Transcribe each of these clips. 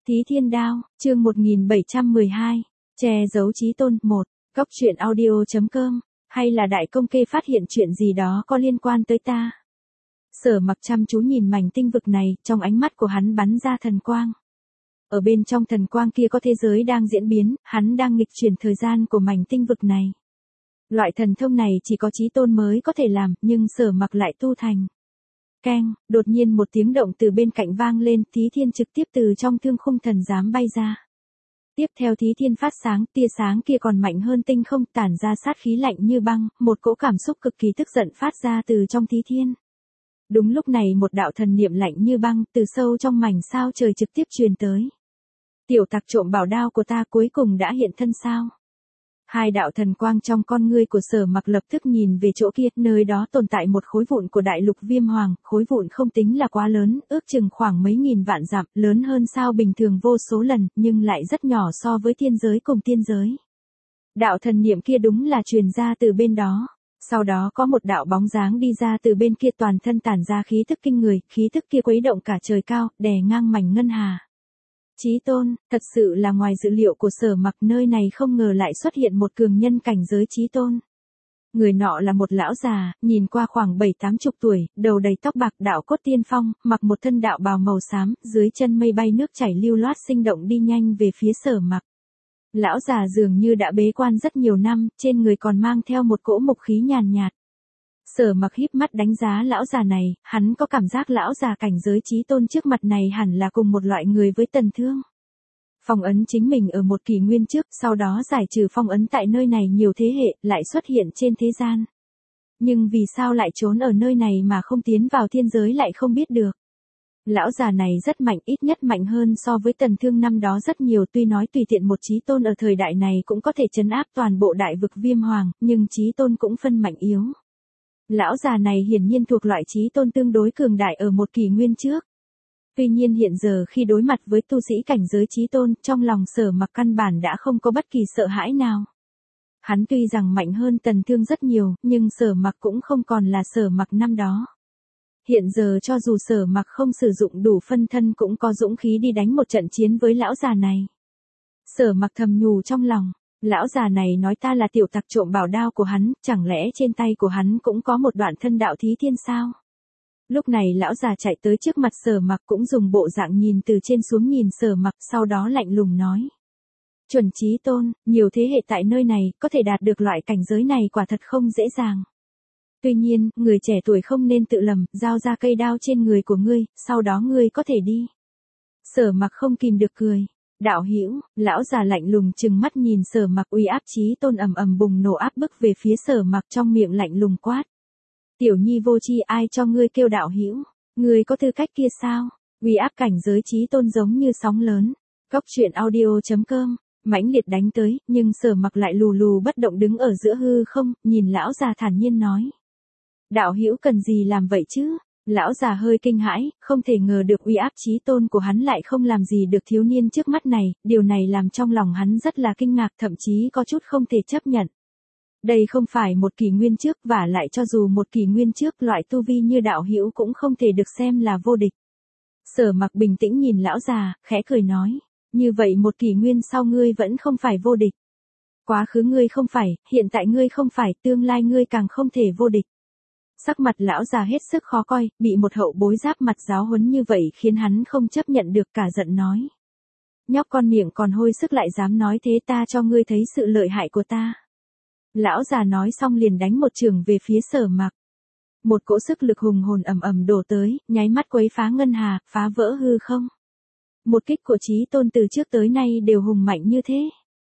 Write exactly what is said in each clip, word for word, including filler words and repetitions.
Thí Thiên Đao, chương một nghìn bảy trăm mười hai, che giấu chí tôn, một, góc truyện audio.com, hay là đại công kê phát hiện chuyện gì đó có liên quan tới ta. Sở Mặc chăm chú nhìn mảnh tinh vực này, trong ánh mắt của hắn bắn ra thần quang. Ở bên trong thần quang kia có thế giới đang diễn biến, hắn đang nghịch chuyển thời gian của mảnh tinh vực này. Loại thần thông này chỉ có chí tôn mới có thể làm, nhưng Sở Mặc lại tu thành. Keng, đột nhiên một tiếng động từ bên cạnh vang lên, Thí Thiên trực tiếp từ trong thương khung thần giám bay ra. Tiếp theo Thí Thiên phát sáng, tia sáng kia còn mạnh hơn tinh không, tản ra sát khí lạnh như băng, một cỗ cảm xúc cực kỳ tức giận phát ra từ trong Thí Thiên. Đúng lúc này một đạo thần niệm lạnh như băng, từ sâu trong mảnh sao trời trực tiếp truyền tới. Tiểu tặc trộm bảo đao của ta cuối cùng đã hiện thân sao? Hai đạo thần quang trong con ngươi của Sở Mặc lập tức nhìn về chỗ kia, nơi đó tồn tại một khối vụn của đại lục Viêm Hoàng, khối vụn không tính là quá lớn, ước chừng khoảng mấy nghìn vạn dặm, lớn hơn sao bình thường vô số lần, nhưng lại rất nhỏ so với thiên giới cùng tiên giới. Đạo thần niệm kia đúng là truyền ra từ bên đó. Sau đó có một đạo bóng dáng đi ra từ bên kia, toàn thân tản ra khí tức kinh người, khí tức kia khuấy động cả trời cao, đè ngang mảnh ngân hà. Chí tôn, thật sự là ngoài dự liệu của Sở Mặc, nơi này không ngờ lại xuất hiện một cường nhân cảnh giới chí tôn. Người nọ là một lão già, nhìn qua khoảng bảy tám chục tuổi, đầu đầy tóc bạc, đạo cốt tiên phong, mặc một thân đạo bào màu xám, dưới chân mây bay nước chảy lưu loát sinh động đi nhanh về phía Sở Mặc. Lão già dường như đã bế quan rất nhiều năm, trên người còn mang theo một cỗ mục khí nhàn nhạt. Sở Mặc híp mắt đánh giá lão già này, hắn có cảm giác lão già cảnh giới chí tôn trước mặt này hẳn là cùng một loại người với Tần Thương. Phong ấn chính mình ở một kỷ nguyên trước, sau đó giải trừ phong ấn tại nơi này nhiều thế hệ, lại xuất hiện trên thế gian. Nhưng vì sao lại trốn ở nơi này mà không tiến vào thiên giới lại không biết được. Lão già này rất mạnh, ít nhất mạnh hơn so với Tần Thương năm đó rất nhiều, tuy nói tùy tiện một chí tôn ở thời đại này cũng có thể trấn áp toàn bộ đại vực Viêm Hoàng, nhưng chí tôn cũng phân mạnh yếu. Lão già này hiển nhiên thuộc loại chí tôn tương đối cường đại ở một kỷ nguyên trước. Tuy nhiên hiện giờ khi đối mặt với tu sĩ cảnh giới chí tôn, trong lòng Sở Mặc căn bản đã không có bất kỳ sợ hãi nào. Hắn tuy rằng mạnh hơn Tần Thương rất nhiều, nhưng Sở Mặc cũng không còn là Sở Mặc năm đó. Hiện giờ cho dù Sở Mặc không sử dụng đủ phân thân cũng có dũng khí đi đánh một trận chiến với lão già này. Sở Mặc thầm nhủ trong lòng, lão già này nói ta là tiểu tặc trộm bảo đao của hắn, chẳng lẽ trên tay của hắn cũng có một đoạn thân đạo Thí Thiên sao? Lúc này lão già chạy tới trước mặt Sở Mặc, cũng dùng bộ dạng nhìn từ trên xuống nhìn Sở Mặc, sau đó lạnh lùng nói. Chuẩn chí tôn, nhiều thế hệ tại nơi này, có thể đạt được loại cảnh giới này quả thật không dễ dàng. Tuy nhiên, người trẻ tuổi không nên tự lầm, giao ra cây đao trên người của ngươi, sau đó ngươi có thể đi. Sở Mặc không kìm được cười. Đạo hữu, lão già lạnh lùng trừng mắt nhìn Sở Mặc, uy áp chí tôn ầm ầm bùng nổ áp bức về phía Sở Mặc, trong miệng lạnh lùng quát. Tiểu nhi vô tri, ai cho ngươi kêu đạo hữu? Ngươi có tư cách kia sao? Uy áp cảnh giới chí tôn giống như sóng lớn. Góc truyện audio.com, mãnh liệt đánh tới, nhưng Sở Mặc lại lù lù bất động đứng ở giữa hư không, nhìn lão già thản nhiên nói. Đạo hữu cần gì làm vậy chứ? Lão già hơi kinh hãi, không thể ngờ được uy áp chí tôn của hắn lại không làm gì được thiếu niên trước mắt này, điều này làm trong lòng hắn rất là kinh ngạc, thậm chí có chút không thể chấp nhận. Đây không phải một kỷ nguyên trước, và lại cho dù một kỷ nguyên trước loại tu vi như đạo hữu cũng không thể được xem là vô địch. Sở Mặc bình tĩnh nhìn lão già, khẽ cười nói, như vậy một kỷ nguyên sau ngươi vẫn không phải vô địch. Quá khứ ngươi không phải, hiện tại ngươi không phải, tương lai ngươi càng không thể vô địch. Sắc mặt lão già hết sức khó coi, bị một hậu bối giáp mặt giáo huấn như vậy khiến hắn không chấp nhận được, cả giận nói. Nhóc con miệng còn hôi sức lại dám nói thế, ta cho ngươi thấy sự lợi hại của ta. Lão già nói xong liền đánh một chưởng về phía Sở Mặc. Một cỗ sức lực hùng hồn ầm ầm đổ tới, nháy mắt quấy phá ngân hà, phá vỡ hư không. Một kích của chí tôn từ trước tới nay đều hùng mạnh như thế.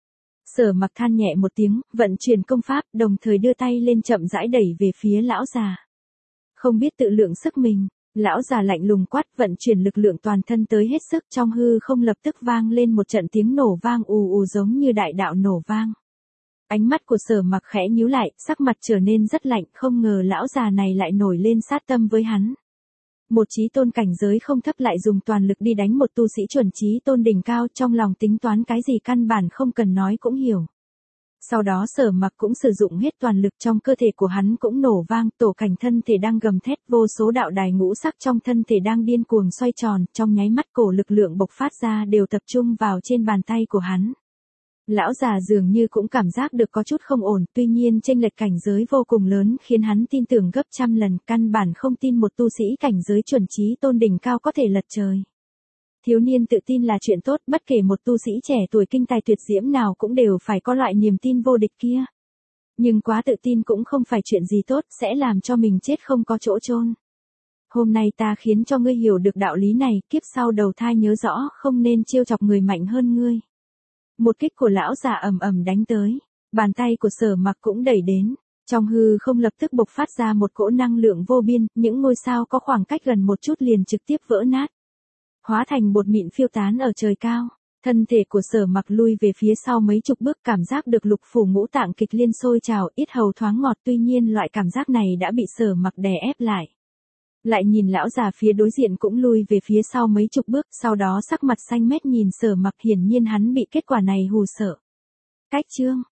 Sở Mặc than nhẹ một tiếng, vận chuyển công pháp, đồng thời đưa tay lên chậm rãi đẩy về phía lão già. Không biết tự lượng sức mình, lão già lạnh lùng quát, vận chuyển lực lượng toàn thân tới hết sức, trong hư không lập tức vang lên một trận tiếng nổ vang ù ù giống như đại đạo nổ vang. Ánh mắt của Sở Mặc khẽ nhíu lại, sắc mặt trở nên rất lạnh, không ngờ lão già này lại nổi lên sát tâm với hắn. Một chí tôn cảnh giới không thấp lại dùng toàn lực đi đánh một tu sĩ chuẩn chí tôn đỉnh cao, trong lòng tính toán cái gì căn bản không cần nói cũng hiểu. Sau đó Sở Mặc cũng sử dụng hết toàn lực, trong cơ thể của hắn cũng nổ vang, tổ cảnh thân thể đang gầm thét, vô số đạo đài ngũ sắc trong thân thể đang điên cuồng xoay tròn, trong nháy mắt cổ lực lượng bộc phát ra đều tập trung vào trên bàn tay của hắn. Lão già dường như cũng cảm giác được có chút không ổn, tuy nhiên chênh lệch cảnh giới vô cùng lớn khiến hắn tin tưởng gấp trăm lần, căn bản không tin một tu sĩ cảnh giới chuẩn chí tôn đỉnh cao có thể lật trời. Thiếu niên tự tin là chuyện tốt, bất kể một tu sĩ trẻ tuổi kinh tài tuyệt diễm nào cũng đều phải có loại niềm tin vô địch kia. Nhưng quá tự tin cũng không phải chuyện gì tốt, sẽ làm cho mình chết không có chỗ chôn. Hôm nay ta khiến cho ngươi hiểu được đạo lý này, kiếp sau đầu thai nhớ rõ không nên trêu chọc người mạnh hơn ngươi. Một kích của lão già ầm ầm đánh tới, bàn tay của Sở Mặc cũng đẩy đến, trong hư không lập tức bộc phát ra một cỗ năng lượng vô biên, những ngôi sao có khoảng cách gần một chút liền trực tiếp vỡ nát, hóa thành bột mịn phiêu tán ở trời cao. Thân thể của Sở Mặc lui về phía sau mấy chục bước, cảm giác được lục phủ ngũ tạng kịch liên sôi trào, yết hầu thoáng ngọt, tuy nhiên loại cảm giác này đã bị Sở Mặc đè ép lại. Lại nhìn lão già phía đối diện cũng lui về phía sau mấy chục bước, sau đó sắc mặt xanh mét nhìn Sở Mặc, hiển nhiên hắn bị kết quả này hù sợ. Cách chương